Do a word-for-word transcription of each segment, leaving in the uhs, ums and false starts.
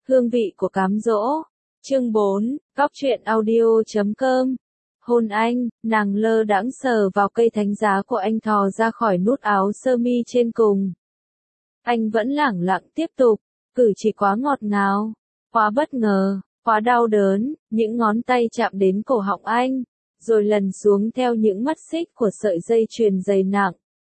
Hương vị của cám dỗ. Chương bốn, Góc truyện audio chấm com. Hôn anh, nàng lơ đãng sờ vào cây thánh giá của anh thò ra khỏi nút áo sơ mi trên cùng. Anh vẫn lẳng lặng tiếp tục, cử chỉ quá ngọt ngào, quá bất ngờ, quá đau đớn, những ngón tay chạm đến cổ họng anh, rồi lần xuống theo những mắt xích của sợi dây chuyền dày nặng.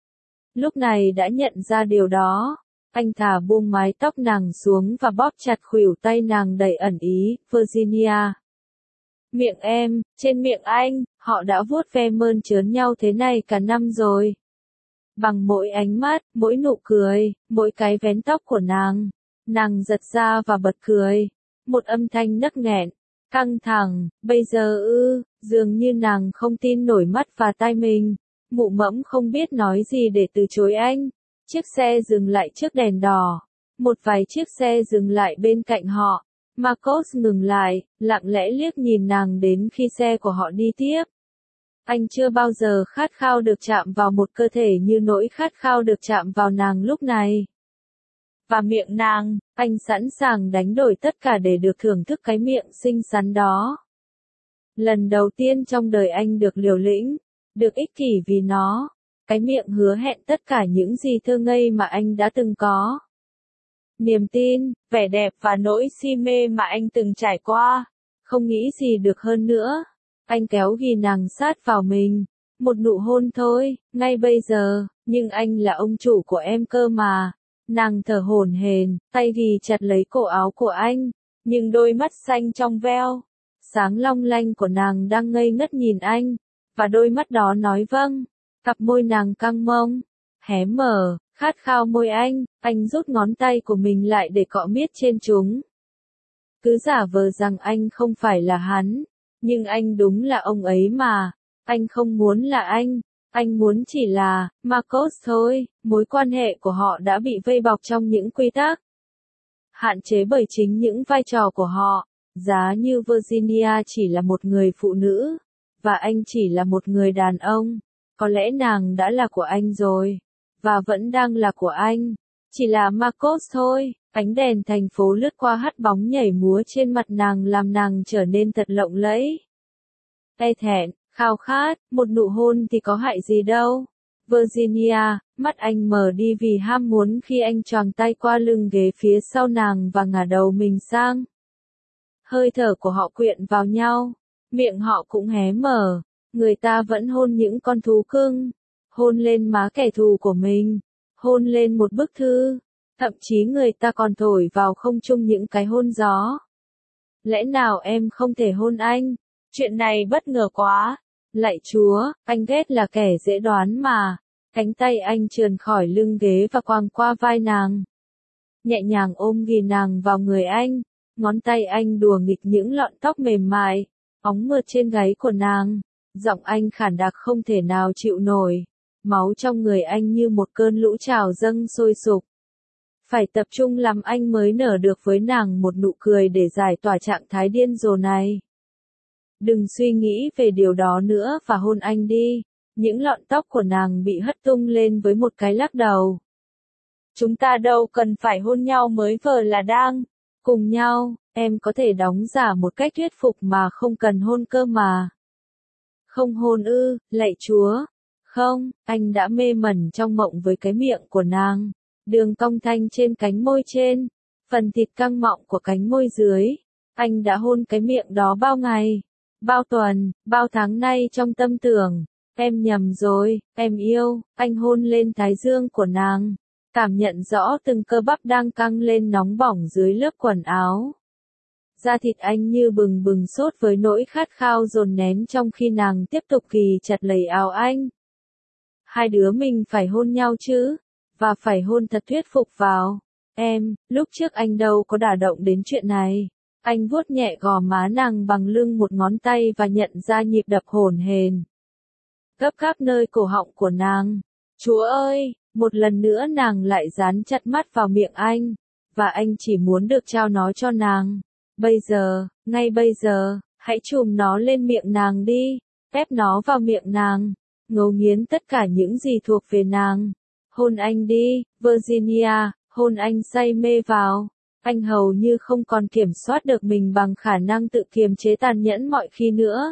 Lúc này đã nhận ra điều đó, anh thả buông mái tóc nàng xuống và bóp chặt khuỷu tay nàng đầy ẩn ý, Virginia. Miệng em, trên miệng anh, họ đã vuốt ve mơn trớn nhau thế này cả năm rồi. Bằng mỗi ánh mắt, mỗi nụ cười, mỗi cái vén tóc của nàng, nàng giật ra và bật cười. Một âm thanh nấc nghẹn, căng thẳng, bây giờ ư, dường như nàng không tin nổi mắt và tai mình. Mụ mẫm không biết nói gì để từ chối anh. Chiếc xe dừng lại trước đèn đỏ. Một vài chiếc xe dừng lại bên cạnh họ. Marcos ngừng lại, lặng lẽ liếc nhìn nàng đến khi xe của họ đi tiếp. Anh chưa bao giờ khát khao được chạm vào một cơ thể như nỗi khát khao được chạm vào nàng lúc này. Và miệng nàng, anh sẵn sàng đánh đổi tất cả để được thưởng thức cái miệng xinh xắn đó. Lần đầu tiên trong đời anh được liều lĩnh, được ích kỷ vì nó. Cái miệng hứa hẹn tất cả những gì thơ ngây mà anh đã từng có. Niềm tin, vẻ đẹp và nỗi si mê mà anh từng trải qua. Không nghĩ gì được hơn nữa. Anh kéo ghì nàng sát vào mình. Một nụ hôn thôi, ngay bây giờ, nhưng anh là ông chủ của em cơ mà. Nàng thở hổn hển, tay ghì chặt lấy cổ áo của anh, nhưng đôi mắt xanh trong veo, sáng long lanh của nàng đang ngây ngất nhìn anh, và đôi mắt đó nói vâng. Cặp môi nàng căng mông, hé mở, khát khao môi anh, anh rút ngón tay của mình lại để cọ miết trên chúng. Cứ giả vờ rằng anh không phải là hắn, nhưng anh đúng là ông ấy mà. Anh không muốn là anh, anh muốn chỉ là Marcos thôi. Mối quan hệ của họ đã bị vây bọc trong những quy tắc, hạn chế bởi chính những vai trò của họ. Giá như Virginia chỉ là một người phụ nữ, và anh chỉ là một người đàn ông. Có lẽ nàng đã là của anh rồi, và vẫn đang là của anh. Chỉ là Marcos thôi. Ánh đèn thành phố lướt qua hắt bóng nhảy múa trên mặt nàng làm nàng trở nên thật lộng lẫy. E thẹn, khao khát, một nụ hôn thì có hại gì đâu. Virginia, mắt anh mờ đi vì ham muốn khi anh choàng tay qua lưng ghế phía sau nàng và ngả đầu mình sang. Hơi thở của họ quyện vào nhau, miệng họ cũng hé mở. Người ta vẫn hôn những con thú cưng, hôn lên má kẻ thù của mình, hôn lên một bức thư, thậm chí người ta còn thổi vào không trung những cái hôn gió. Lẽ nào em không thể hôn anh? Chuyện này bất ngờ quá. Lạy Chúa, anh ghét là kẻ dễ đoán mà. Cánh tay anh trườn khỏi lưng ghế và quàng qua vai nàng. Nhẹ nhàng ôm ghì nàng vào người anh, ngón tay anh đùa nghịch những lọn tóc mềm mại, óng mượt trên gáy của nàng. Giọng anh khản đặc không thể nào chịu nổi. Máu trong người anh như một cơn lũ trào dâng sôi sục. Phải tập trung lắm anh mới nở được với nàng một nụ cười để giải tỏa trạng thái điên rồ này. Đừng suy nghĩ về điều đó nữa và hôn anh đi. Những lọn tóc của nàng bị hất tung lên với một cái lắc đầu. Chúng ta đâu cần phải hôn nhau mới vờ là đang cùng nhau. Em có thể đóng giả một cách thuyết phục mà không cần hôn cơ mà. Không hôn ư, lạy Chúa. Không, anh đã mê mẩn trong mộng với cái miệng của nàng. Đường cong thanh trên cánh môi trên, phần thịt căng mọng của cánh môi dưới. Anh đã hôn cái miệng đó bao ngày, bao tuần, bao tháng nay trong tâm tưởng. Em nhầm rồi, em yêu. Anh hôn lên thái dương của nàng, cảm nhận rõ từng cơ bắp đang căng lên nóng bỏng dưới lớp quần áo. Da thịt anh như bừng bừng sốt với nỗi khát khao dồn nén trong khi nàng tiếp tục ghì chặt lấy áo anh. Hai đứa mình phải hôn nhau chứ, và phải hôn thật thuyết phục vào. Em, lúc trước anh đâu có đả động đến chuyện này. Anh vuốt nhẹ gò má nàng bằng lưng một ngón tay và nhận ra nhịp đập hổn hển gấp gáp nơi cổ họng của nàng. Chúa ơi, một lần nữa nàng lại dán chặt mắt vào miệng anh, và anh chỉ muốn được trao nó cho nàng. Bây giờ, ngay bây giờ, hãy chùm nó lên miệng nàng đi, ép nó vào miệng nàng, ngấu nghiến tất cả những gì thuộc về nàng. Hôn anh đi, Virginia, hôn anh say mê vào. anh hầu như không còn kiểm soát được mình bằng khả năng tự kiềm chế tàn nhẫn mọi khi nữa.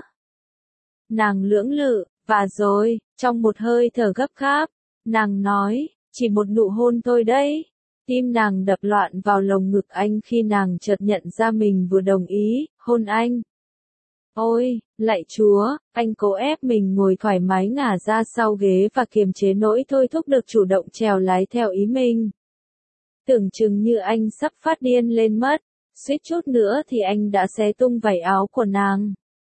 Nàng lưỡng lự, và rồi, trong một hơi thở gấp gáp, nàng nói, chỉ một nụ hôn thôi đấy. Tim nàng đập loạn vào lồng ngực anh khi nàng chợt nhận ra mình vừa đồng ý, hôn anh. Ôi, lạy Chúa, anh cố ép mình ngồi thoải mái ngả ra sau ghế và kiềm chế nỗi thôi thúc được chủ động chèo lái theo ý mình. Tưởng chừng như anh sắp phát điên lên mất, suýt chút nữa thì anh đã xé tung vảy áo của nàng.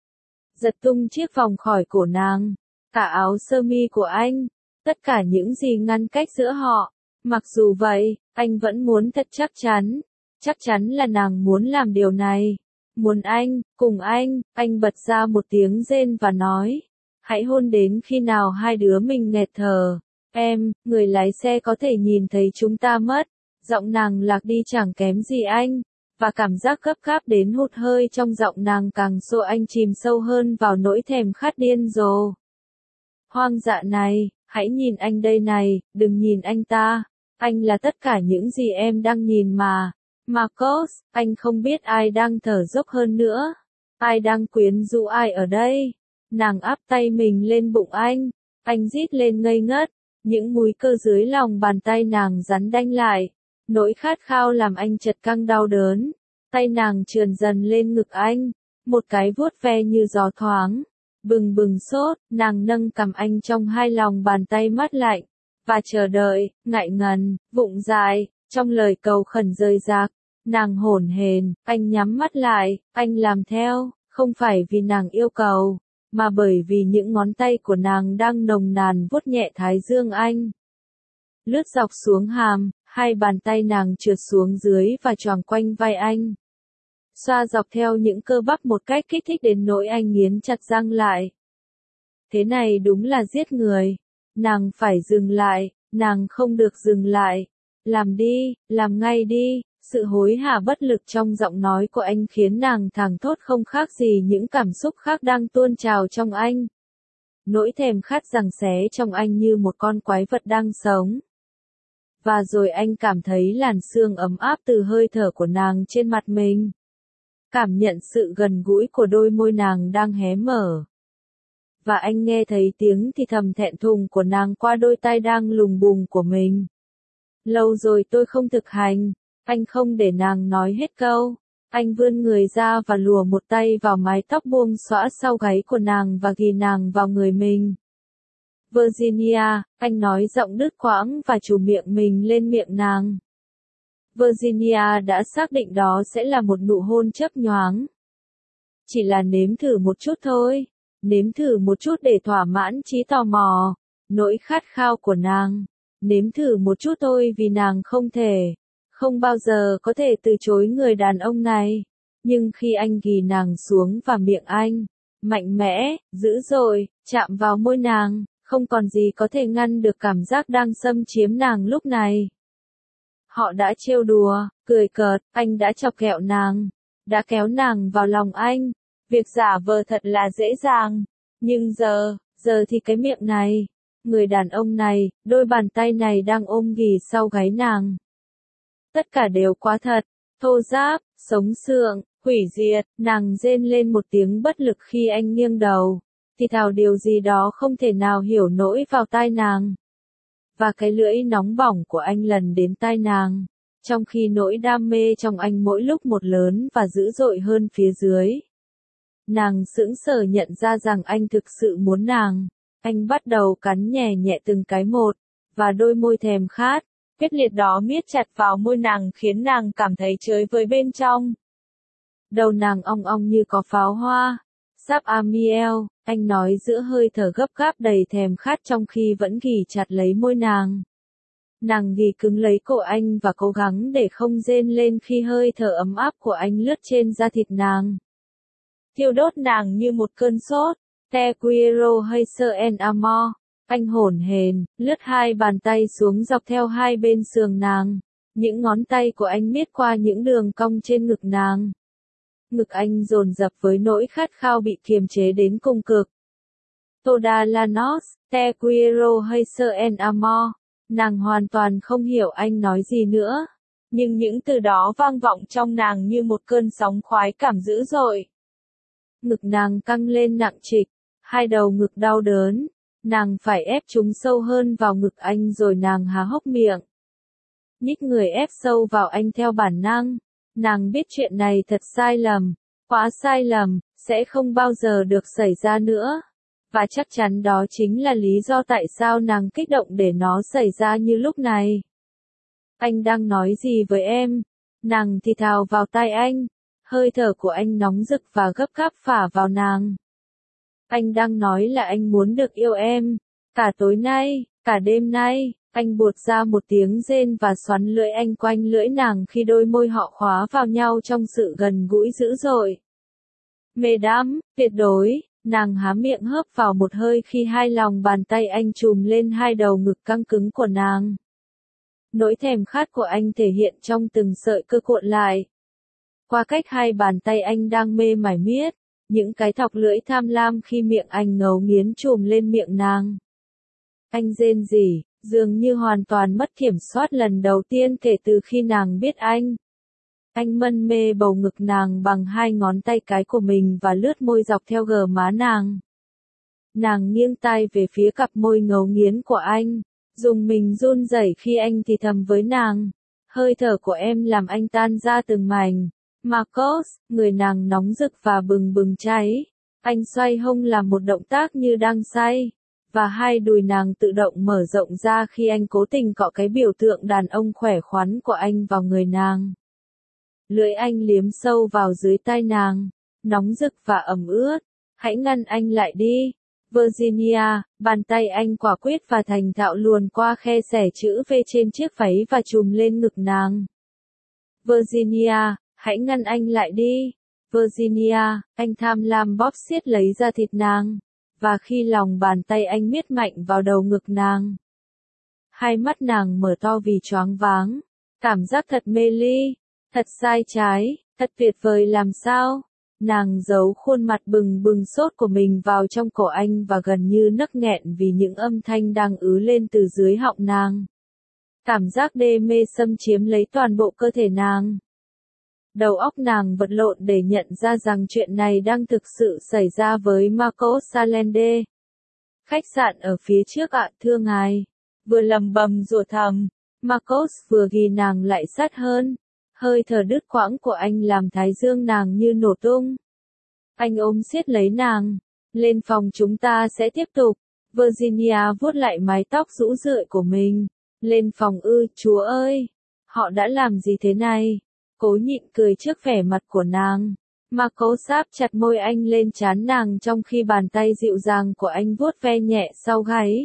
Giật tung chiếc vòng khỏi cổ nàng, cả áo sơ mi của anh, tất cả những gì ngăn cách giữa họ. Mặc dù vậy, anh vẫn muốn thật chắc chắn, chắc chắn là nàng muốn làm điều này. Muốn anh, cùng anh, anh bật ra một tiếng rên và nói, hãy hôn đến khi nào hai đứa mình nghẹt thở. Em, người lái xe có thể nhìn thấy chúng ta mất. Giọng nàng lạc đi chẳng kém gì anh, và cảm giác gấp gáp đến hụt hơi trong giọng nàng càng xô anh chìm sâu hơn vào nỗi thèm khát điên rồ. Hoang dạ này, hãy nhìn anh đây này, đừng nhìn anh ta. Anh là tất cả những gì em đang nhìn mà. Marcos, anh không biết ai đang thở dốc hơn nữa. Ai đang quyến rũ ai ở đây? Nàng áp tay mình lên bụng anh. Anh rít lên ngây ngất. Những múi cơ dưới lòng bàn tay nàng rắn đanh lại. Nỗi khát khao làm anh chật căng đau đớn. Tay nàng trườn dần lên ngực anh. Một cái vuốt ve như gió thoáng. Bừng bừng sốt, nàng nâng cằm anh trong hai lòng bàn tay mát lạnh. Và chờ đợi, ngại ngần, vụng dại, trong lời cầu khẩn rơi rạc. Nàng hổn hển, anh nhắm mắt lại, anh làm theo, không phải vì nàng yêu cầu, mà bởi vì những ngón tay của nàng đang nồng nàn vuốt nhẹ thái dương anh. Lướt dọc xuống hàm, hai bàn tay nàng trượt xuống dưới và choàng quanh vai anh. Xoa dọc theo những cơ bắp một cách kích thích đến nỗi anh nghiến chặt răng lại. Thế này đúng là giết người. Nàng phải dừng lại, nàng không được dừng lại. Làm đi, làm ngay đi. Sự hối hả bất lực trong giọng nói của anh khiến nàng thảng thốt không khác gì những cảm xúc khác đang tuôn trào trong anh. Nỗi thèm khát giằng xé trong anh như một con quái vật đang sống. Và rồi anh cảm thấy làn sương ấm áp từ hơi thở của nàng trên mặt mình. Cảm nhận sự gần gũi của đôi môi nàng đang hé mở. Và anh nghe thấy tiếng thì thầm thẹn thùng của nàng qua đôi tai đang lùng bùng của mình. Lâu rồi tôi không thực hành. Anh không để nàng nói hết câu. Anh vươn người ra và lùa một tay vào mái tóc buông xõa sau gáy của nàng và ghì nàng vào người mình. Virginia, anh nói giọng đứt quãng và trùm miệng mình lên miệng nàng. Virginia đã xác định đó sẽ là một nụ hôn chớp nhoáng. Chỉ là nếm thử một chút thôi. Nếm thử một chút để thỏa mãn trí tò mò. Nỗi khát khao của nàng. Nếm thử một chút thôi vì nàng không thể. Không bao giờ có thể từ chối người đàn ông này. Nhưng khi anh ghì nàng xuống và miệng anh, mạnh mẽ, dữ dội, chạm vào môi nàng, không còn gì có thể ngăn được cảm giác đang xâm chiếm nàng lúc này. Họ đã trêu đùa, cười cợt, anh đã chọc ghẹo nàng, đã kéo nàng vào lòng anh. Việc giả vờ thật là dễ dàng. Nhưng giờ, giờ thì cái miệng này, người đàn ông này, đôi bàn tay này đang ôm ghì sau gáy nàng. Tất cả đều quá thật, thô ráp, sống sượng, hủy diệt, nàng rên lên một tiếng bất lực khi anh nghiêng đầu, thì thào điều gì đó không thể nào hiểu nổi vào tai nàng. Và cái lưỡi nóng bỏng của anh lần đến tai nàng, trong khi nỗi đam mê trong anh mỗi lúc một lớn và dữ dội hơn phía dưới. Nàng sững sờ nhận ra rằng anh thực sự muốn nàng, anh bắt đầu cắn nhẹ nhẹ từng cái một, và đôi môi thèm khát. Quyết liệt đó miết chặt vào môi nàng khiến nàng cảm thấy chới với bên trong. Đầu nàng ong ong như có pháo hoa. Sáp Amiel, anh nói giữa hơi thở gấp gáp đầy thèm khát trong khi vẫn ghì chặt lấy môi nàng. Nàng ghì cứng lấy cổ anh và cố gắng để không rên lên khi hơi thở ấm áp của anh lướt trên da thịt nàng. Thiêu đốt nàng như một cơn sốt. Te quiero hay ser en amor. Anh hổn hển, lướt hai bàn tay xuống dọc theo hai bên sườn nàng. Những ngón tay của anh miết qua những đường cong trên ngực nàng. Ngực anh dồn dập với nỗi khát khao bị kiềm chế đến cùng cực. Toda la nos, te quiero hay ser en amor. Nàng hoàn toàn không hiểu anh nói gì nữa. Nhưng những từ đó vang vọng trong nàng như một cơn sóng khoái cảm dữ dội. Ngực nàng căng lên nặng trịch, hai đầu ngực đau đớn, nàng phải ép chúng sâu hơn vào ngực anh rồi nàng há hốc miệng. Nhích người ép sâu vào anh theo bản năng, nàng biết chuyện này thật sai lầm, quá sai lầm, sẽ không bao giờ được xảy ra nữa. Và chắc chắn đó chính là lý do tại sao nàng kích động để nó xảy ra như lúc này. Anh đang nói gì với em? Nàng thì thào vào tai anh, hơi thở của anh nóng rực và gấp gáp phả vào nàng. Anh đang nói là anh muốn được yêu em, cả tối nay, cả đêm nay. Anh buột ra một tiếng rên và xoắn lưỡi anh quanh lưỡi nàng khi đôi môi họ khóa vào nhau trong sự gần gũi dữ dội. Mê đắm, tuyệt đối, nàng há miệng hớp vào một hơi khi hai lòng bàn tay anh chùm lên hai đầu ngực căng cứng của nàng. Nỗi thèm khát của anh thể hiện trong từng sợi cơ cuộn lại. Qua cách hai bàn tay anh đang mê mải miết, những cái thọc lưỡi tham lam khi miệng anh ngấu nghiến chùm lên miệng nàng. Anh rên rỉ, dường như hoàn toàn mất kiểm soát lần đầu tiên kể từ khi nàng biết anh. Anh mân mê bầu ngực nàng bằng hai ngón tay cái của mình và lướt môi dọc theo gờ má nàng. Nàng nghiêng tai về phía cặp môi ngấu nghiến của anh, dùng mình run rẩy khi anh thì thầm với nàng. Hơi thở của em làm anh tan ra từng mảnh. Marcos, người nàng nóng rực và bừng bừng cháy. Anh xoay hông làm một động tác như đang say. Và hai đùi nàng tự động mở rộng ra khi anh cố tình cọ cái biểu tượng đàn ông khỏe khoắn của anh vào người nàng. Lưỡi anh liếm sâu vào dưới tai nàng, nóng rực và ẩm ướt. Hãy ngăn anh lại đi. Virginia, bàn tay anh quả quyết và thành thạo luồn qua khe xẻ chữ V trên chiếc váy và chùm lên ngực nàng. Virginia, hãy ngăn anh lại đi. Virginia, anh tham lam bóp siết lấy da thịt nàng. Và khi lòng bàn tay anh miết mạnh vào đầu ngực nàng, hai mắt nàng mở to vì choáng váng. Cảm giác thật mê ly, thật sai trái, thật tuyệt vời làm sao. Nàng giấu khuôn mặt bừng bừng sốt của mình vào trong cổ anh và gần như nấc nghẹn vì những âm thanh đang ứ lên từ dưới họng nàng. Cảm giác đê mê xâm chiếm lấy toàn bộ cơ thể nàng. Đầu óc nàng vật lộn để nhận ra rằng chuyện này đang thực sự xảy ra với Marcos Allende. Khách sạn ở phía trước ạ, thưa ngài. Vừa lầm bầm rủa thầm, Marcos vừa ghì nàng lại sát hơn. Hơi thở đứt quãng của anh làm thái dương nàng như nổ tung. Anh ôm siết lấy nàng. Lên phòng chúng ta sẽ tiếp tục. Virginia vuốt lại mái tóc rũ rượi của mình. Lên phòng ư, chúa ơi. Họ đã làm gì thế này? Cố nhịn cười trước vẻ mặt của nàng. Marcos áp chặt môi anh lên trán nàng trong khi bàn tay dịu dàng của anh vuốt ve nhẹ sau gáy.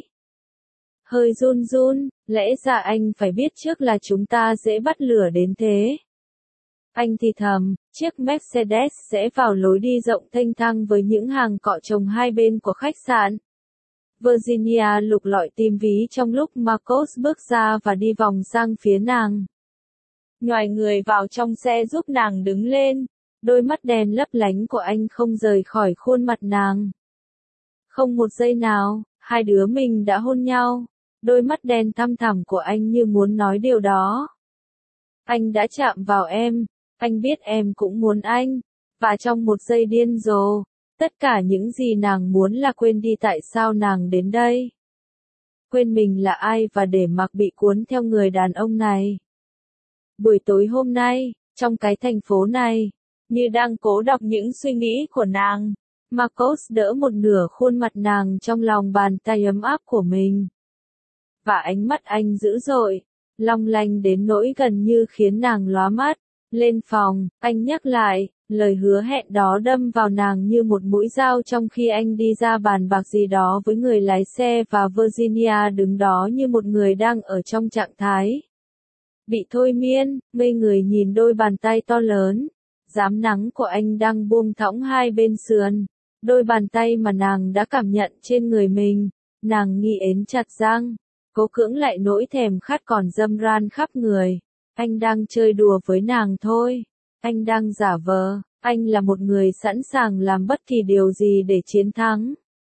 Hơi run run, lẽ ra anh phải biết trước là chúng ta dễ bắt lửa đến thế. Anh thì thầm, chiếc Mercedes sẽ vào lối đi rộng thênh thang với những hàng cọ trồng hai bên của khách sạn. Virginia lục lọi tìm ví trong lúc Marcos bước ra và đi vòng sang phía nàng. Nhoài người vào trong xe giúp nàng đứng lên, đôi mắt đen lấp lánh của anh không rời khỏi khuôn mặt nàng. Không một giây nào, hai đứa mình đã hôn nhau, đôi mắt đen thăm thẳm của anh như muốn nói điều đó. Anh đã chạm vào em, anh biết em cũng muốn anh, và trong một giây điên rồ, tất cả những gì nàng muốn là quên đi tại sao nàng đến đây. Quên mình là ai và để mặc bị cuốn theo người đàn ông này. Buổi tối hôm nay, trong cái thành phố này, như đang cố đọc những suy nghĩ của nàng, Marcos đỡ một nửa khuôn mặt nàng trong lòng bàn tay ấm áp của mình. Và ánh mắt anh dữ dội, long lanh đến nỗi gần như khiến nàng lóa mắt. Lên phòng, anh nhắc lại, lời hứa hẹn đó đâm vào nàng như một mũi dao trong khi anh đi ra bàn bạc gì đó với người lái xe và Virginia đứng đó như một người đang ở trong trạng thái bị thôi miên, ngây người nhìn đôi bàn tay to lớn, rám nắng của anh đang buông thõng hai bên sườn, đôi bàn tay mà nàng đã cảm nhận trên người mình, nàng nghi ến chặt răng, cố cưỡng lại nỗi thèm khát còn dâm ran khắp người. Anh đang chơi đùa với nàng thôi, anh đang giả vờ, anh là một người sẵn sàng làm bất kỳ điều gì để chiến thắng.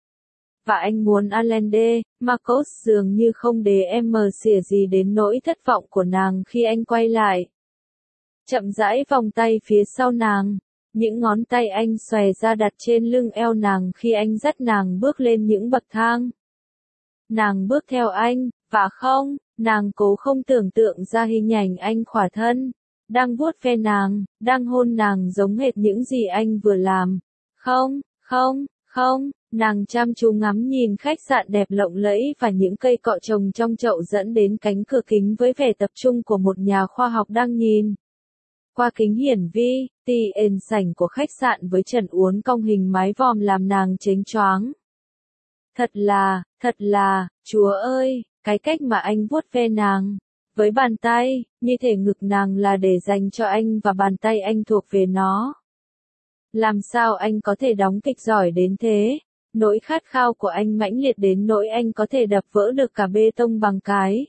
Và anh muốn Allende, Marcos dường như không để em mờ xỉa gì đến nỗi thất vọng của nàng khi anh quay lại. chậm rãi vòng tay phía sau nàng. Những ngón tay anh xòe ra đặt trên lưng eo nàng khi anh dắt nàng bước lên những bậc thang. Nàng bước theo anh, và không, nàng cố không tưởng tượng ra hình ảnh anh khỏa thân, đang vuốt ve nàng, đang hôn nàng giống hệt những gì anh vừa làm. Không, không, không, nàng chăm chú ngắm nhìn khách sạn đẹp lộng lẫy và những cây cọ trồng trong chậu dẫn đến cánh cửa kính với vẻ tập trung của một nhà khoa học đang nhìn. Qua kính hiển vi, tiền sảnh của khách sạn với trần uốn cong hình mái vòm làm nàng chếnh choáng. Thật là, thật là, Chúa ơi, cái cách mà anh vuốt ve nàng, với bàn tay, như thể ngực nàng là để dành cho anh và bàn tay anh thuộc về nó. Làm sao anh có thể đóng kịch giỏi đến thế? Nỗi khát khao của anh mãnh liệt đến nỗi anh có thể đập vỡ được cả bê tông bằng cái.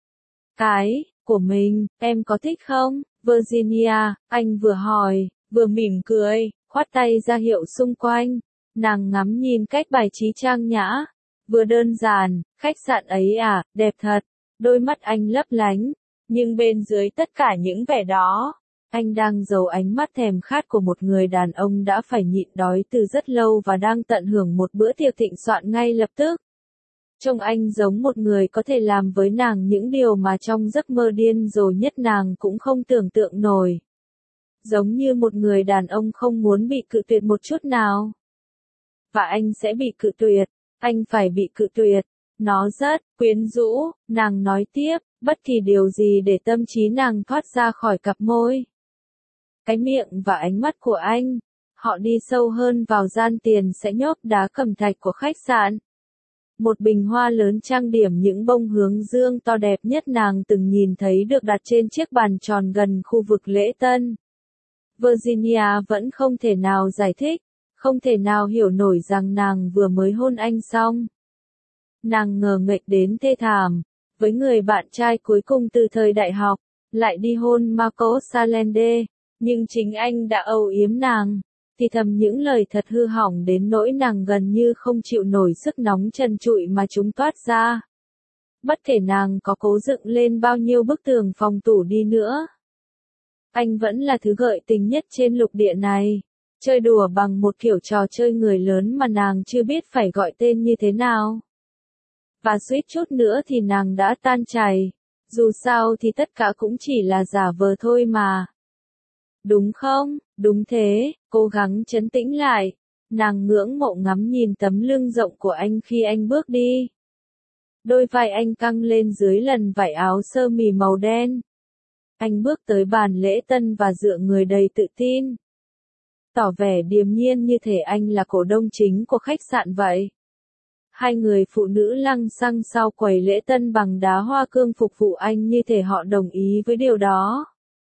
Cái, của mình, em có thích không? Virginia, anh vừa hỏi, vừa mỉm cười, khoát tay ra hiệu xung quanh. Nàng ngắm nhìn cách bài trí trang nhã, vừa đơn giản, khách sạn ấy à, đẹp thật. Đôi mắt anh lấp lánh, nhưng bên dưới tất cả những vẻ đó, anh đang giấu ánh mắt thèm khát của một người đàn ông đã phải nhịn đói từ rất lâu và đang tận hưởng một bữa tiệc thịnh soạn ngay lập tức. Trông anh giống một người có thể làm với nàng những điều mà trong giấc mơ điên rồ nhất nàng cũng không tưởng tượng nổi. Giống như một người đàn ông không muốn bị cự tuyệt một chút nào. Và anh sẽ bị cự tuyệt, anh phải bị cự tuyệt. Nó rất quyến rũ, nàng nói tiếp, bất kỳ điều gì để tâm trí nàng thoát ra khỏi cặp môi. Cái miệng và ánh mắt của anh. Họ đi sâu hơn vào gian tiền sẽ nhốp đá cẩm thạch của khách sạn. Một bình hoa lớn trang điểm những bông hướng dương to đẹp nhất nàng từng nhìn thấy được đặt trên chiếc bàn tròn gần khu vực lễ tân. Virginia vẫn không thể nào giải thích, không thể nào hiểu nổi rằng nàng vừa mới hôn anh xong. Nàng ngờ nghệch đến thê thảm, với người bạn trai cuối cùng từ thời đại học, lại đi hôn Marco Salende, nhưng chính anh đã âu yếm nàng, thì thầm những lời thật hư hỏng đến nỗi nàng gần như không chịu nổi sức nóng trần trụi mà chúng toát ra. Bất kể nàng có cố dựng lên bao nhiêu bức tường phòng tủ đi nữa. Anh vẫn là thứ gợi tình nhất trên lục địa này, chơi đùa bằng một kiểu trò chơi người lớn mà nàng chưa biết phải gọi tên như thế nào. Và suýt chút nữa thì nàng đã tan chảy, dù sao thì tất cả cũng chỉ là giả vờ thôi mà. Đúng không? Đúng thế, cố gắng trấn tĩnh lại. Nàng ngưỡng mộ ngắm nhìn tấm lưng rộng của anh khi anh bước đi. Đôi vai anh căng lên dưới lần vải áo sơ mi màu đen. Anh bước tới bàn lễ tân và dựa người đầy tự tin. Tỏ vẻ điềm nhiên như thể anh là cổ đông chính của khách sạn vậy. Hai người phụ nữ lăng xăng sau quầy lễ tân bằng đá hoa cương phục vụ anh như thể họ đồng ý với điều đó.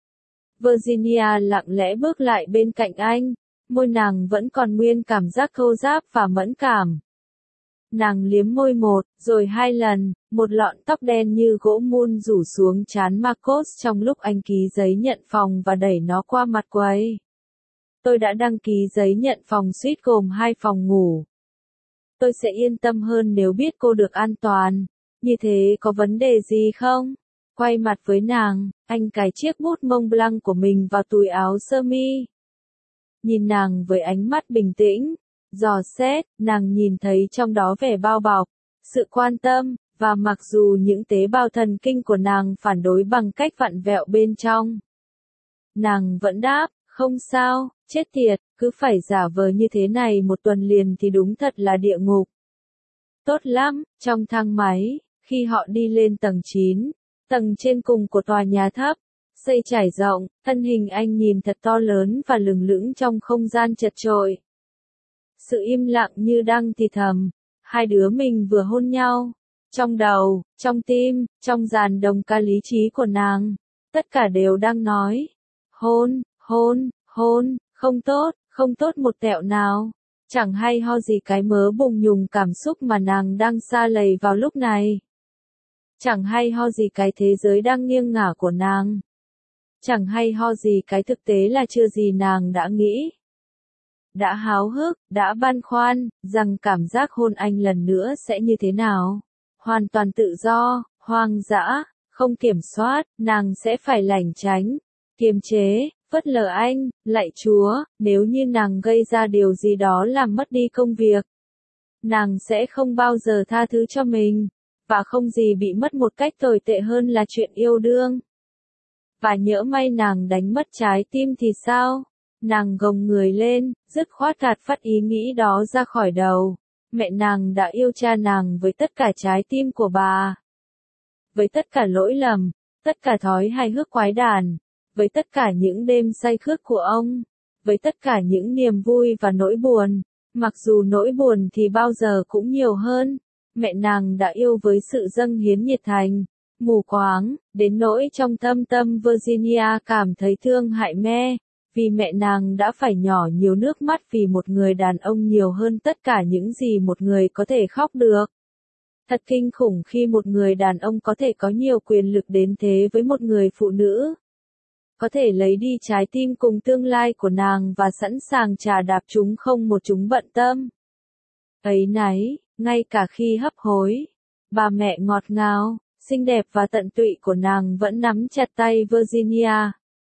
Virginia lặng lẽ bước lại bên cạnh anh, môi nàng vẫn còn nguyên cảm giác thô ráp và mẫn cảm. Nàng liếm môi một, rồi hai lần, một lọn tóc đen như gỗ mun rủ xuống trán Marcos trong lúc anh ký giấy nhận phòng và đẩy nó qua mặt quầy. Tôi đã đăng ký giấy nhận phòng suite gồm hai phòng ngủ. Tôi sẽ yên tâm hơn nếu biết cô được an toàn. Như thế có vấn đề gì không? Quay mặt với nàng, anh cài chiếc bút Mont Blanc của mình vào túi áo sơ mi. Nhìn nàng với ánh mắt bình tĩnh, dò xét, nàng nhìn thấy trong đó vẻ bao bọc, sự quan tâm, và mặc dù những tế bào thần kinh của nàng phản đối bằng cách vặn vẹo bên trong. Nàng vẫn đáp, không sao, chết tiệt, cứ phải giả vờ như thế này một tuần liền thì đúng thật là địa ngục. Tốt lắm, trong thang máy, khi họ đi lên tầng chín, tầng trên cùng của tòa nhà thấp, xây trải rộng, thân hình anh nhìn thật to lớn và lừng lững trong không gian chật chội. Sự im lặng như đang thì thầm, hai đứa mình vừa hôn nhau. Trong đầu, trong tim, trong dàn đồng ca lý trí của nàng, tất cả đều đang nói, hôn, hôn, hôn, không tốt, không tốt một tẹo nào. Chẳng hay ho gì cái mớ bùng nhùng cảm xúc mà nàng đang sa lầy vào lúc này. Chẳng hay ho gì cái thế giới đang nghiêng ngả của nàng. Chẳng hay ho gì cái thực tế là chưa gì nàng đã nghĩ. Đã háo hức, đã băn khoăn, rằng cảm giác hôn anh lần nữa sẽ như thế nào. Hoàn toàn tự do, hoang dã, không kiểm soát, nàng sẽ phải lảng tránh. kiềm chế, phớt lờ anh, lạy Chúa, nếu như nàng gây ra điều gì đó làm mất đi công việc, nàng sẽ không bao giờ tha thứ cho mình, và không gì bị mất một cách tồi tệ hơn là chuyện yêu đương. Và nhỡ may nàng đánh mất trái tim thì sao? Nàng gồng người lên, dứt khoát gạt phắt ý nghĩ đó ra khỏi đầu. Mẹ nàng đã yêu cha nàng với tất cả trái tim của bà. Với tất cả lỗi lầm, tất cả thói hài hước quái đản, với tất cả những đêm say khướt của ông, với tất cả những niềm vui và nỗi buồn, mặc dù nỗi buồn thì bao giờ cũng nhiều hơn. Mẹ nàng đã yêu với sự dâng hiến nhiệt thành, mù quáng, đến nỗi trong thâm tâm Virginia cảm thấy thương hại mẹ, vì mẹ nàng đã phải nhỏ nhiều nước mắt vì một người đàn ông nhiều hơn tất cả những gì một người có thể khóc được. Thật kinh khủng khi một người đàn ông có thể có nhiều quyền lực đến thế với một người phụ nữ. Có thể lấy đi trái tim cùng tương lai của nàng và sẵn sàng trà đạp chúng không một chúng bận tâm. Ấy nấy, ngay cả khi hấp hối, bà mẹ ngọt ngào, xinh đẹp và tận tụy của nàng vẫn nắm chặt tay Virginia.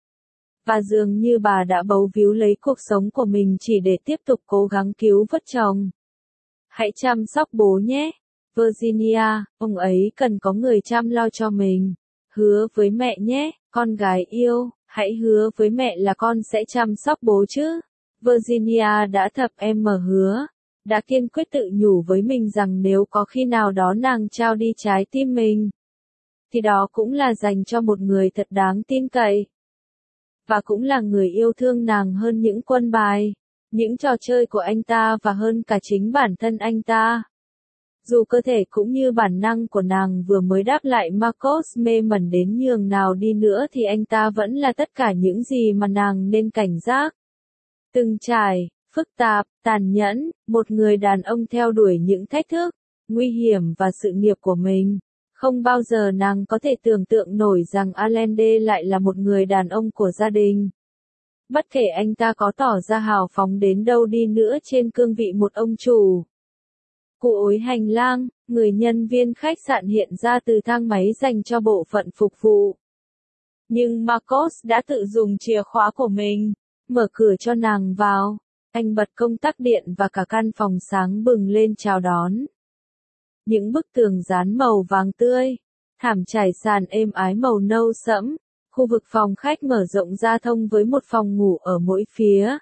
Và dường như bà đã bấu víu lấy cuộc sống của mình chỉ để tiếp tục cố gắng cứu vớt chồng. Hãy chăm sóc bố nhé, Virginia, ông ấy cần có người chăm lo cho mình. Hứa với mẹ nhé, con gái yêu, hãy hứa với mẹ là con sẽ chăm sóc bố chứ. Virginia đã thập em mở hứa, đã kiên quyết tự nhủ với mình rằng nếu có khi nào đó nàng trao đi trái tim mình, thì đó cũng là dành cho một người thật đáng tin cậy. Và cũng là người yêu thương nàng hơn những quân bài, những trò chơi của anh ta và hơn cả chính bản thân anh ta. Dù cơ thể cũng như bản năng của nàng vừa mới đáp lại Marcos mê mẩn đến nhường nào đi nữa thì anh ta vẫn là tất cả những gì mà nàng nên cảnh giác. Từng trải, phức tạp, tàn nhẫn, một người đàn ông theo đuổi những thách thức, nguy hiểm và sự nghiệp của mình. Không bao giờ nàng có thể tưởng tượng nổi rằng Allende lại là một người đàn ông của gia đình. Bất kể anh ta có tỏ ra hào phóng đến đâu đi nữa trên cương vị một ông chủ. Cuối hành lang, người nhân viên khách sạn hiện ra từ thang máy dành cho bộ phận phục vụ. Nhưng Marcos đã tự dùng chìa khóa của mình, mở cửa cho nàng vào. Anh bật công tắc điện và cả căn phòng sáng bừng lên chào đón. Những bức tường dán màu vàng tươi, thảm trải sàn êm ái màu nâu sẫm, khu vực phòng khách mở rộng ra thông với một phòng ngủ ở mỗi phía.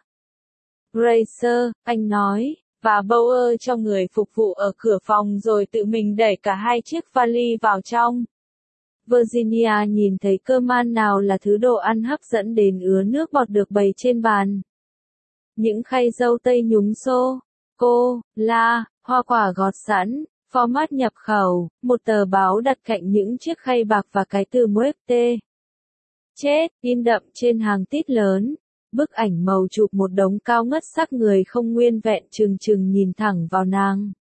Grazer, anh nói, và Bauer cho người phục vụ ở cửa phòng rồi tự mình đẩy cả hai chiếc vali vào trong. Virginia nhìn thấy cơm ăn nào là thứ đồ ăn hấp dẫn đến ứa nước bọt được bày trên bàn. Những khay dâu tây nhúng xô, cô, la, hoa quả gọt sẵn, format nhập khẩu, một tờ báo đặt cạnh những chiếc khay bạc và cái từ muerte. Chết, in đậm trên hàng tít lớn. Bức ảnh màu chụp một đống cao ngất xác người không nguyên vẹn trừng trừng nhìn thẳng vào nàng.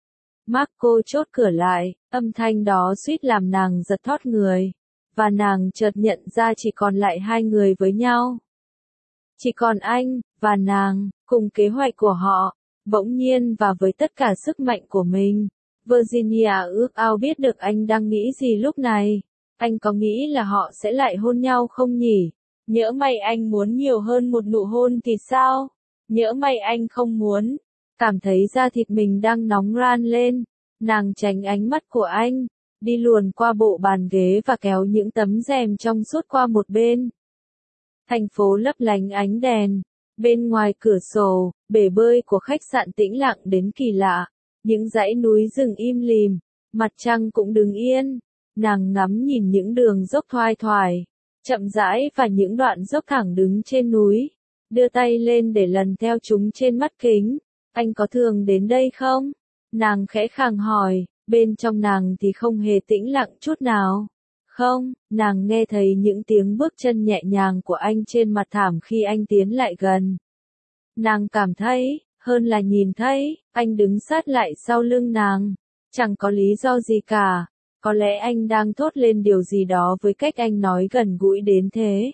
Marco chốt cửa lại, âm thanh đó suýt làm nàng giật thót người. Và nàng chợt nhận ra chỉ còn lại hai người với nhau. Chỉ còn anh, và nàng, cùng kế hoạch của họ. Bỗng nhiên và với tất cả sức mạnh của mình, Virginia ước ao biết được anh đang nghĩ gì lúc này. Anh có nghĩ là họ sẽ lại hôn nhau không nhỉ? Nhỡ may anh muốn nhiều hơn một nụ hôn thì sao? Nhỡ may anh không muốn. Cảm thấy da thịt mình đang nóng ran lên. Nàng tránh ánh mắt của anh, đi luồn qua bộ bàn ghế và kéo những tấm rèm trong suốt qua một bên. Thành phố lấp lánh ánh đèn. Bên ngoài cửa sổ, bể bơi của khách sạn tĩnh lặng đến kỳ lạ. Những dãy núi rừng im lìm, mặt trăng cũng đứng yên. Nàng ngắm nhìn những đường dốc thoai thoải, chậm rãi và những đoạn dốc thẳng đứng trên núi. Đưa tay lên để lần theo chúng trên mắt kính. Anh có thường đến đây không? Nàng khẽ khàng hỏi, bên trong nàng thì không hề tĩnh lặng chút nào. Không, nàng nghe thấy những tiếng bước chân nhẹ nhàng của anh trên mặt thảm khi anh tiến lại gần. Nàng cảm thấy, hơn là nhìn thấy, anh đứng sát lại sau lưng nàng. Chẳng có lý do gì cả. Có lẽ anh đang thốt lên điều gì đó với cách anh nói gần gũi đến thế.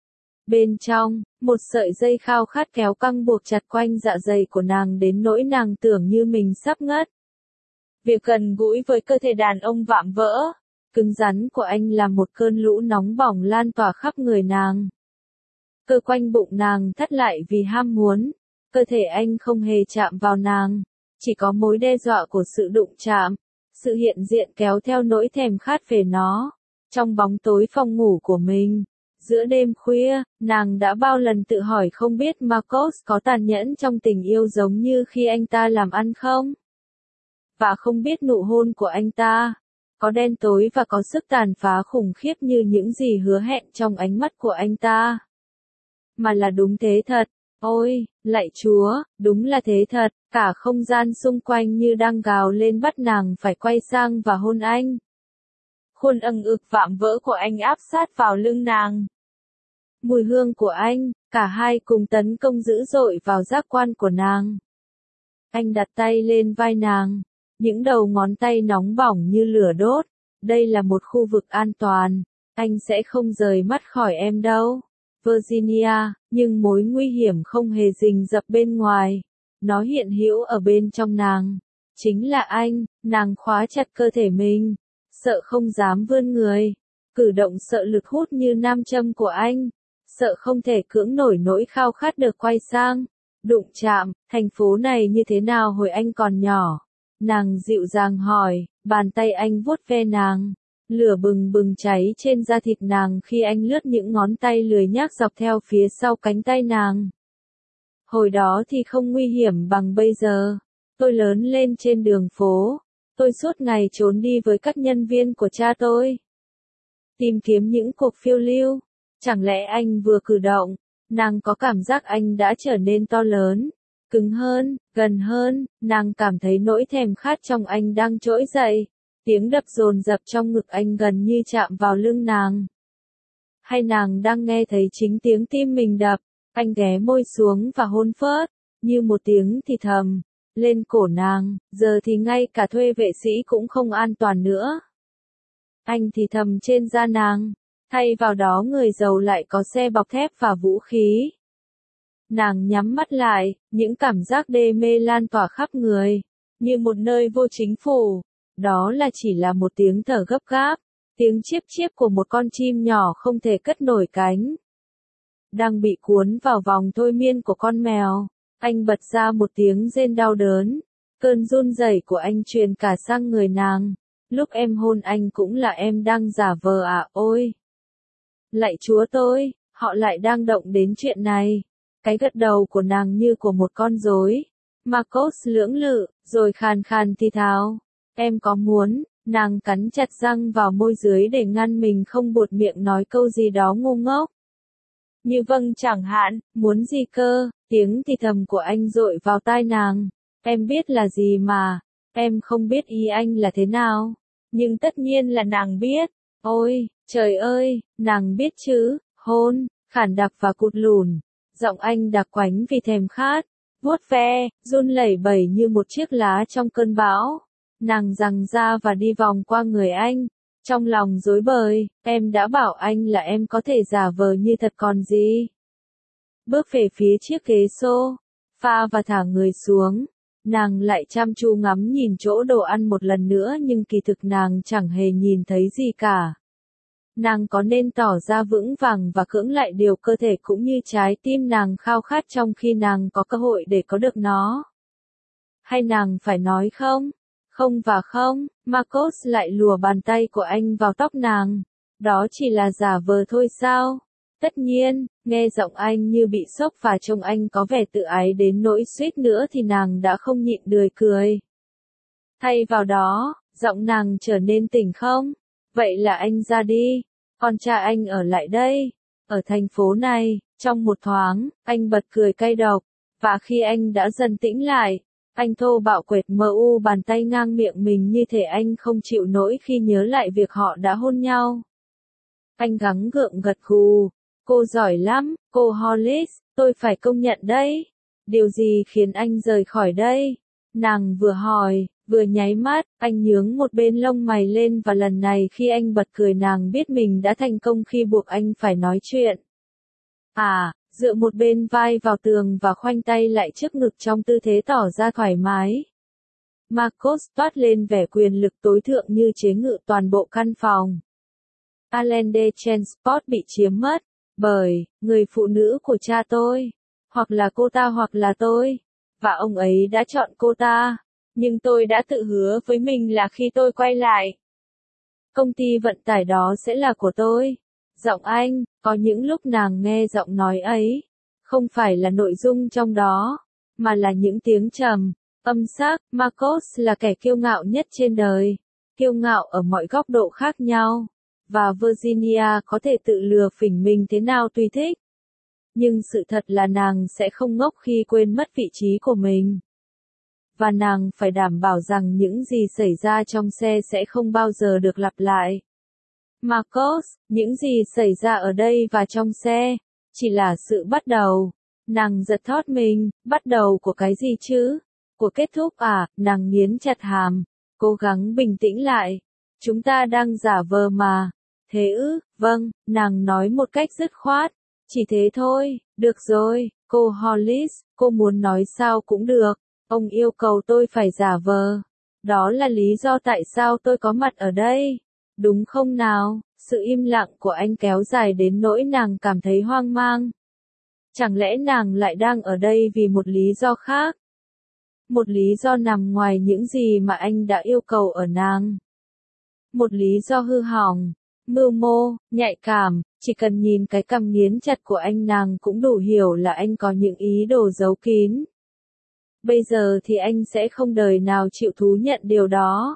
Bên trong, một sợi dây khao khát kéo căng buộc chặt quanh dạ dày của nàng đến nỗi nàng tưởng như mình sắp ngất. Việc gần gũi với cơ thể đàn ông vạm vỡ, cứng rắn của anh là một cơn lũ nóng bỏng lan tỏa khắp người nàng. Cơ quanh bụng nàng thắt lại vì ham muốn. Cơ thể anh không hề chạm vào nàng. Chỉ có mối đe dọa của sự đụng chạm. Sự hiện diện kéo theo nỗi thèm khát về nó. Trong bóng tối phòng ngủ của mình. Giữa đêm khuya, nàng đã bao lần tự hỏi không biết Marcos có tàn nhẫn trong tình yêu giống như khi anh ta làm ăn không? Và không biết nụ hôn của anh ta có đen tối và có sức tàn phá khủng khiếp như những gì hứa hẹn trong ánh mắt của anh ta. Mà là đúng thế thật. Ôi, lạy Chúa, đúng là thế thật, cả không gian xung quanh như đang gào lên bắt nàng phải quay sang và hôn anh. Khuôn ầng ực vạm vỡ của anh áp sát vào lưng nàng. Mùi hương của anh, cả hai cùng tấn công dữ dội vào giác quan của nàng. Anh đặt tay lên vai nàng, những đầu ngón tay nóng bỏng như lửa đốt. Đây là một khu vực an toàn, anh sẽ không rời mắt khỏi em đâu, Virginia, nhưng mối nguy hiểm không hề rình rập bên ngoài. Nó hiện hữu ở bên trong nàng. Chính là anh, nàng khóa chặt cơ thể mình, sợ không dám vươn người. Cử động sợ lực hút như nam châm của anh. Sợ không thể cưỡng nổi nỗi khao khát được quay sang. Đụng chạm, thành phố này như thế nào hồi anh còn nhỏ? Nàng dịu dàng hỏi, bàn tay anh vuốt ve nàng. Lửa bừng bừng cháy trên da thịt nàng khi anh lướt những ngón tay lười nhác dọc theo phía sau cánh tay nàng. Hồi đó thì không nguy hiểm bằng bây giờ. Tôi lớn lên trên đường phố. Tôi suốt ngày trốn đi với các nhân viên của cha tôi. Tìm kiếm những cuộc phiêu lưu. Chẳng lẽ anh vừa cử động, nàng có cảm giác anh đã trở nên to lớn, cứng hơn, gần hơn, nàng cảm thấy nỗi thèm khát trong anh đang trỗi dậy, tiếng đập dồn dập trong ngực anh gần như chạm vào lưng nàng. Hay nàng đang nghe thấy chính tiếng tim mình đập, anh ghé môi xuống và hôn phớt, như một tiếng thì thầm, lên cổ nàng, giờ thì ngay cả thuê vệ sĩ cũng không an toàn nữa. Anh thì thầm trên da nàng. Thay vào đó người giàu lại có xe bọc thép và vũ khí. Nàng nhắm mắt lại, những cảm giác đê mê lan tỏa khắp người, như một nơi vô chính phủ. Đó là chỉ là một tiếng thở gấp gáp, tiếng chiếp chiếp của một con chim nhỏ không thể cất nổi cánh. Đang bị cuốn vào vòng thôi miên của con mèo, anh bật ra một tiếng rên đau đớn. Cơn run rẩy của anh truyền cả sang người nàng. Lúc em hôn anh cũng là em đang giả vờ à, ôi. Lạy Chúa tôi, họ lại đang động đến chuyện này. Cái gật đầu của nàng như của một con rối. Marcos lưỡng lự, rồi khàn khàn thì thào. Em có muốn, nàng cắn chặt răng vào môi dưới để ngăn mình không buột miệng nói câu gì đó ngu ngốc. Như vâng chẳng hạn, muốn gì cơ, tiếng thì thầm của anh dội vào tai nàng. Em biết là gì mà, em không biết ý anh là thế nào. Nhưng tất nhiên là nàng biết. Ôi, trời ơi, nàng biết chứ, hôn, khản đặc và cụt lùn. Giọng anh đặc quánh vì thèm khát, vuốt ve, run lẩy bẩy như một chiếc lá trong cơn bão. Nàng giằng ra và đi vòng qua người anh. Trong lòng rối bời, em đã bảo anh là em có thể giả vờ như thật còn gì. Bước về phía chiếc ghế sofa và thả người xuống. Nàng lại chăm chú ngắm nhìn chỗ đồ ăn một lần nữa nhưng kỳ thực nàng chẳng hề nhìn thấy gì cả. Nàng có nên tỏ ra vững vàng và cưỡng lại điều cơ thể cũng như trái tim nàng khao khát trong khi nàng có cơ hội để có được nó? Hay nàng phải nói không? Không và không, Marcos lại lùa bàn tay của anh vào tóc nàng. Đó chỉ là giả vờ thôi sao? Tất nhiên, nghe giọng anh như bị sốc và trông anh có vẻ tự ái đến nỗi suýt nữa thì nàng đã không nhịn được cười. Thay vào đó, giọng nàng trở nên tỉnh không? Vậy là anh ra đi, con trai anh ở lại đây, ở thành phố này. Trong một thoáng, anh bật cười cay độc, và khi anh đã dần tĩnh lại, anh thô bạo quệt mờ u bàn tay ngang miệng mình như thể anh không chịu nổi khi nhớ lại việc họ đã hôn nhau. Anh gắng gượng gật gù. Cô giỏi lắm, cô Hollis, tôi phải công nhận đấy. Điều gì khiến anh rời khỏi đây? Nàng vừa hỏi, vừa nháy mắt, anh nhướng một bên lông mày lên và lần này khi anh bật cười nàng biết mình đã thành công khi buộc anh phải nói chuyện. À, dựa một bên vai vào tường và khoanh tay lại trước ngực trong tư thế tỏ ra thoải mái. Marcos toát lên vẻ quyền lực tối thượng như chế ngự toàn bộ căn phòng. Allende Transport bị chiếm mất. Bởi, người phụ nữ của cha tôi, hoặc là cô ta hoặc là tôi, và ông ấy đã chọn cô ta. Nhưng tôi đã tự hứa với mình là khi tôi quay lại, công ty vận tải đó sẽ là của tôi. Giọng anh, có những lúc nàng nghe giọng nói ấy, không phải là nội dung trong đó, mà là những tiếng trầm, âm sắc. Marcos là kẻ kiêu ngạo nhất trên đời, kiêu ngạo ở mọi góc độ khác nhau, và Virginia có thể tự lừa phỉnh mình thế nào tùy thích. Nhưng sự thật là nàng sẽ không ngốc khi quên mất vị trí của mình. Và nàng phải đảm bảo rằng những gì xảy ra trong xe sẽ không bao giờ được lặp lại. Marcos, những gì xảy ra ở đây và trong xe, chỉ là sự bắt đầu. Nàng giật thót mình, bắt đầu của cái gì chứ? Của kết thúc à? Nàng nghiến chặt hàm, cố gắng bình tĩnh lại. Chúng ta đang giả vờ mà. Thế ư? Vâng, nàng nói một cách dứt khoát. Chỉ thế thôi, được rồi, cô Hollis, cô muốn nói sao cũng được. Ông yêu cầu tôi phải giả vờ. Đó là lý do tại sao tôi có mặt ở đây. Đúng không nào? Sự im lặng của anh kéo dài đến nỗi nàng cảm thấy hoang mang. Chẳng lẽ nàng lại đang ở đây vì một lý do khác? Một lý do nằm ngoài những gì mà anh đã yêu cầu ở nàng. Một lý do hư hỏng, mưu mô, nhạy cảm, chỉ cần nhìn cái cằm nghiến chặt của anh nàng cũng đủ hiểu là anh có những ý đồ giấu kín. Bây giờ thì anh sẽ không đời nào chịu thú nhận điều đó.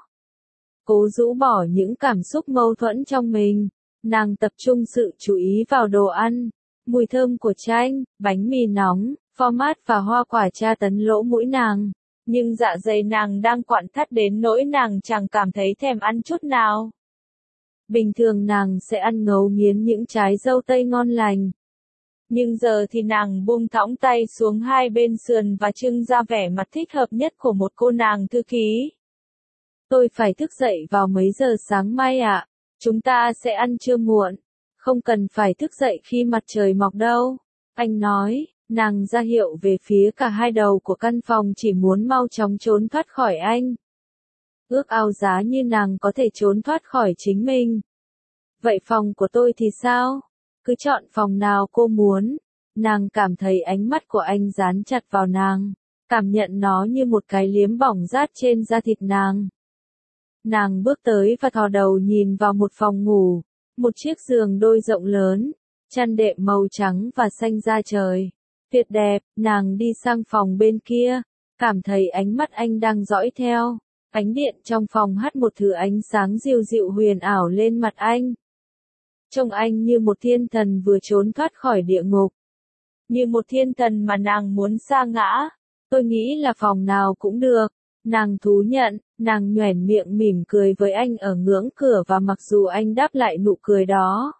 Cố rũ bỏ những cảm xúc mâu thuẫn trong mình, nàng tập trung sự chú ý vào đồ ăn, mùi thơm của chanh, bánh mì nóng, pho mát và hoa quả tra tấn lỗ mũi nàng. Nhưng dạ dày nàng đang quặn thắt đến nỗi nàng chẳng cảm thấy thèm ăn chút nào. Bình thường nàng sẽ ăn ngấu nghiến những trái dâu tây ngon lành. Nhưng giờ thì nàng buông thõng tay xuống hai bên sườn và trưng ra vẻ mặt thích hợp nhất của một cô nàng thư ký. Tôi phải thức dậy vào mấy giờ sáng mai ạ? À? Chúng ta sẽ ăn trưa muộn. Không cần phải thức dậy khi mặt trời mọc đâu. Anh nói, nàng ra hiệu về phía cả hai đầu của căn phòng chỉ muốn mau chóng trốn thoát khỏi anh. Ước ao giá như nàng có thể trốn thoát khỏi chính mình. Vậy phòng của tôi thì sao? Cứ chọn phòng nào cô muốn. Nàng cảm thấy ánh mắt của anh dán chặt vào nàng, cảm nhận nó như một cái liếm bỏng rát trên da thịt nàng. Nàng bước tới và thò đầu nhìn vào một phòng ngủ, một chiếc giường đôi rộng lớn, chăn đệm màu trắng và xanh da trời. Tuyệt đẹp, nàng đi sang phòng bên kia, cảm thấy ánh mắt anh đang dõi theo. Ánh điện trong phòng hắt một thứ ánh sáng dịu dịu huyền ảo lên mặt anh. Trông anh như một thiên thần vừa trốn thoát khỏi địa ngục. Như một thiên thần mà nàng muốn sa ngã. Tôi nghĩ là phòng nào cũng được. Nàng thú nhận, nàng nhoẻn miệng mỉm cười với anh ở ngưỡng cửa và mặc dù anh đáp lại nụ cười đó.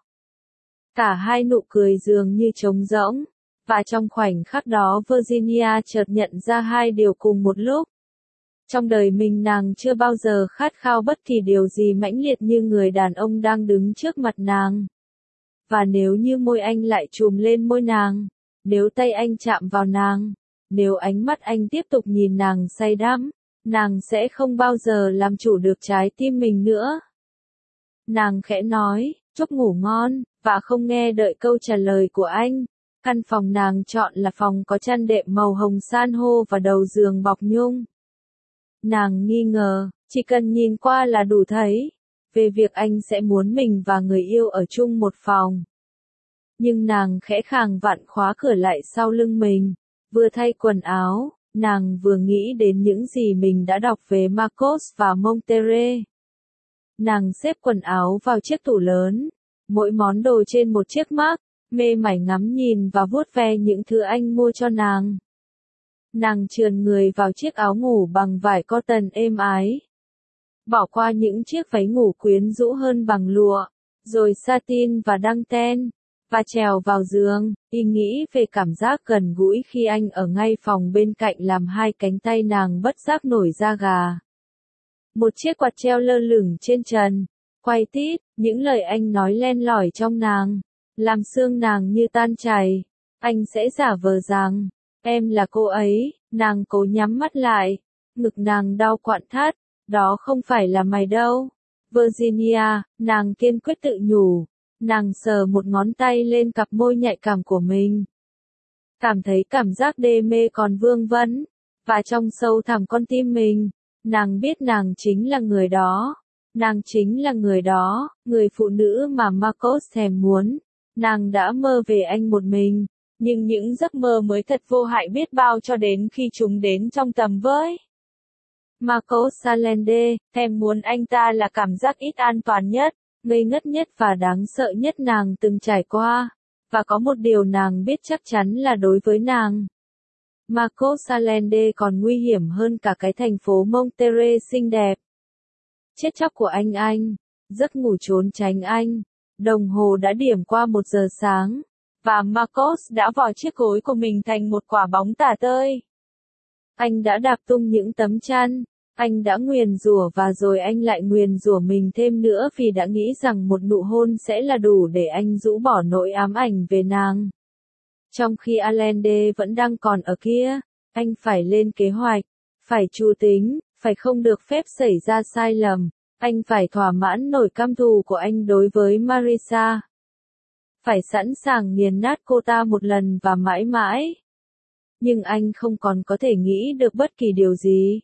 Cả hai nụ cười dường như trống rỗng. Và trong khoảnh khắc đó Virginia chợt nhận ra hai điều cùng một lúc. Trong đời mình nàng chưa bao giờ khát khao bất kỳ điều gì mãnh liệt như người đàn ông đang đứng trước mặt nàng. Và nếu như môi anh lại chùm lên môi nàng, nếu tay anh chạm vào nàng, nếu ánh mắt anh tiếp tục nhìn nàng say đắm, nàng sẽ không bao giờ làm chủ được trái tim mình nữa. Nàng khẽ nói, chúc ngủ ngon, và không nghe đợi câu trả lời của anh. Căn phòng nàng chọn là phòng có chăn đệm màu hồng san hô và đầu giường bọc nhung. Nàng nghi ngờ, chỉ cần nhìn qua là đủ thấy, về việc anh sẽ muốn mình và người yêu ở chung một phòng. Nhưng nàng khẽ khàng vặn khóa cửa lại sau lưng mình, vừa thay quần áo, nàng vừa nghĩ đến những gì mình đã đọc về Marcos và Monterrey. Nàng xếp quần áo vào chiếc tủ lớn, mỗi món đồ trên một chiếc mác, mê mải ngắm nhìn và vuốt ve những thứ anh mua cho nàng. Nàng trườn người vào chiếc áo ngủ bằng vải cotton êm ái. Bỏ qua những chiếc váy ngủ quyến rũ hơn bằng lụa, rồi satin và danten, và trèo vào giường, ý nghĩ về cảm giác gần gũi khi anh ở ngay phòng bên cạnh làm hai cánh tay nàng bất giác nổi da gà. Một chiếc quạt treo lơ lửng trên trần, quay tít, những lời anh nói len lỏi trong nàng, làm xương nàng như tan chảy. Anh sẽ giả vờ rằng, em là cô ấy, nàng cố nhắm mắt lại, ngực nàng đau quặn thắt, đó không phải là mày đâu. Virginia, nàng kiên quyết tự nhủ, Nàng sờ một ngón tay lên cặp môi nhạy cảm của mình. Cảm thấy cảm giác đê mê còn vương vấn. Và trong sâu thẳm con tim mình, nàng biết nàng chính là người đó. Nàng chính là người đó, người phụ nữ mà Marcos thèm muốn. Nàng đã mơ về anh một mình, nhưng những giấc mơ mới thật vô hại biết bao cho đến khi chúng đến trong tầm với. Marcos Allende, thèm muốn anh ta là cảm giác ít an toàn nhất, ngây ngất nhất và đáng sợ nhất nàng từng trải qua. Và có một điều nàng biết chắc chắn là đối với nàng, Marcos Allende còn nguy hiểm hơn cả cái thành phố Monterrey xinh đẹp. Chết chóc của anh anh, giấc ngủ trốn tránh anh, đồng hồ đã điểm qua một giờ sáng, và Marcos đã vò chiếc gối của mình thành một quả bóng tả tơi. Anh đã đạp tung những tấm chăn, anh đã nguyền rủa và rồi anh lại nguyền rủa mình thêm nữa vì đã nghĩ rằng một nụ hôn sẽ là đủ để anh rũ bỏ nỗi ám ảnh về nàng. Trong khi Allende vẫn đang còn ở kia, anh phải lên kế hoạch, phải chu tính, phải không được phép xảy ra sai lầm, anh phải thỏa mãn nỗi căm thù của anh đối với Marisa. Phải sẵn sàng nghiền nát cô ta một lần và mãi mãi. Nhưng anh không còn có thể nghĩ được bất kỳ điều gì.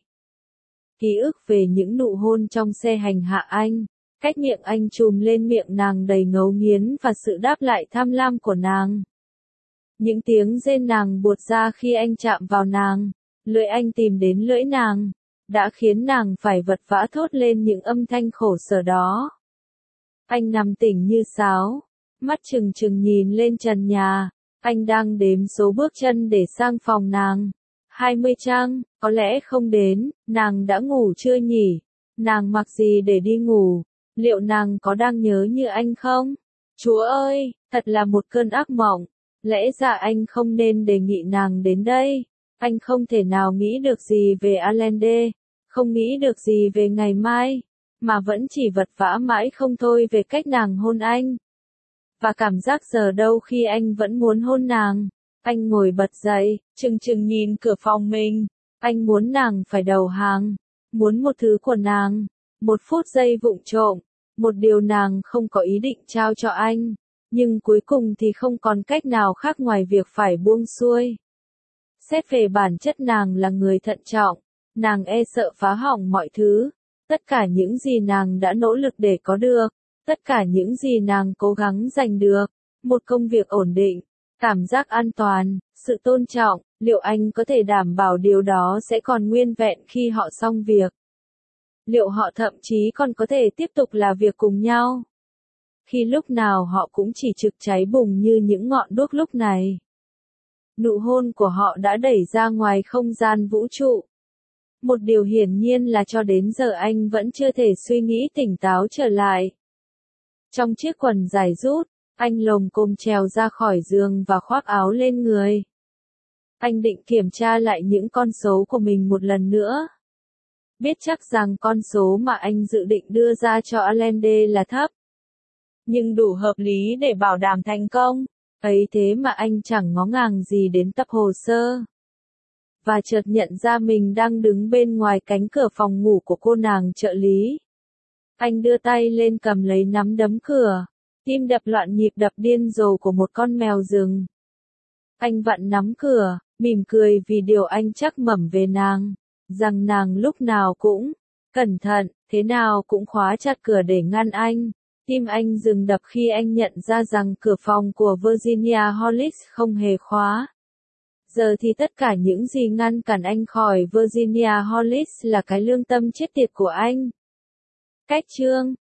Ký ức về những nụ hôn trong xe hành hạ anh, cách miệng anh chùm lên miệng nàng đầy ngấu nghiến và sự đáp lại tham lam của nàng. Những tiếng rên nàng buột ra khi anh chạm vào nàng, lưỡi anh tìm đến lưỡi nàng, đã khiến nàng phải vật vã thốt lên những âm thanh khổ sở đó. Anh nằm tỉnh như sáo, mắt trừng trừng nhìn lên trần nhà, anh đang đếm số bước chân để sang phòng nàng. hai mươi chăng, có lẽ không đến, nàng đã ngủ chưa nhỉ? Nàng mặc gì để đi ngủ? Liệu nàng có đang nhớ như anh không? Chúa ơi, thật là một cơn ác mộng. Lẽ ra anh không nên đề nghị nàng đến đây. Anh không thể nào nghĩ được gì về Allende, không nghĩ được gì về ngày mai, mà vẫn chỉ vật vã mãi không thôi về cách nàng hôn anh. Và cảm giác giờ đâu khi anh vẫn muốn hôn nàng. Anh ngồi bật dậy, chừng chừng nhìn cửa phòng mình. Anh muốn nàng phải đầu hàng, muốn một thứ của nàng, một phút giây vụng trộm, một điều nàng không có ý định trao cho anh. Nhưng cuối cùng thì không còn cách nào khác ngoài việc phải buông xuôi. Xét về bản chất nàng là người thận trọng, nàng e sợ phá hỏng mọi thứ, tất cả những gì nàng đã nỗ lực để có được, tất cả những gì nàng cố gắng giành được, một công việc ổn định, cảm giác an toàn, sự tôn trọng, liệu anh có thể đảm bảo điều đó sẽ còn nguyên vẹn khi họ xong việc? Liệu họ thậm chí còn có thể tiếp tục là việc cùng nhau? Khi lúc nào họ cũng chỉ trực cháy bùng như những ngọn đuốc lúc này. Nụ hôn của họ đã đẩy ra ngoài không gian vũ trụ. Một điều hiển nhiên là cho đến giờ anh vẫn chưa thể suy nghĩ tỉnh táo trở lại. Trong chiếc quần dài rút, anh lồm cồm trèo ra khỏi giường và khoác áo lên người. Anh định kiểm tra lại những con số của mình một lần nữa. Biết chắc rằng con số mà anh dự định đưa ra cho Allende là thấp, nhưng đủ hợp lý để bảo đảm thành công. Ấy thế mà anh chẳng ngó ngàng gì đến tập hồ sơ. Và chợt nhận ra mình đang đứng bên ngoài cánh cửa phòng ngủ của cô nàng trợ lý. Anh đưa tay lên cầm lấy nắm đấm cửa, tim đập loạn nhịp đập điên rồ của một con mèo rừng. Anh vặn nắm cửa, mỉm cười vì điều anh chắc mẩm về nàng, rằng nàng lúc nào cũng cẩn thận, thế nào cũng khóa chặt cửa để ngăn anh. Tim anh dừng đập khi anh nhận ra rằng cửa phòng của Virginia Hollis không hề khóa. Giờ thì tất cả những gì ngăn cản anh khỏi Virginia Hollis là cái lương tâm chết tiệt của anh. Cách chương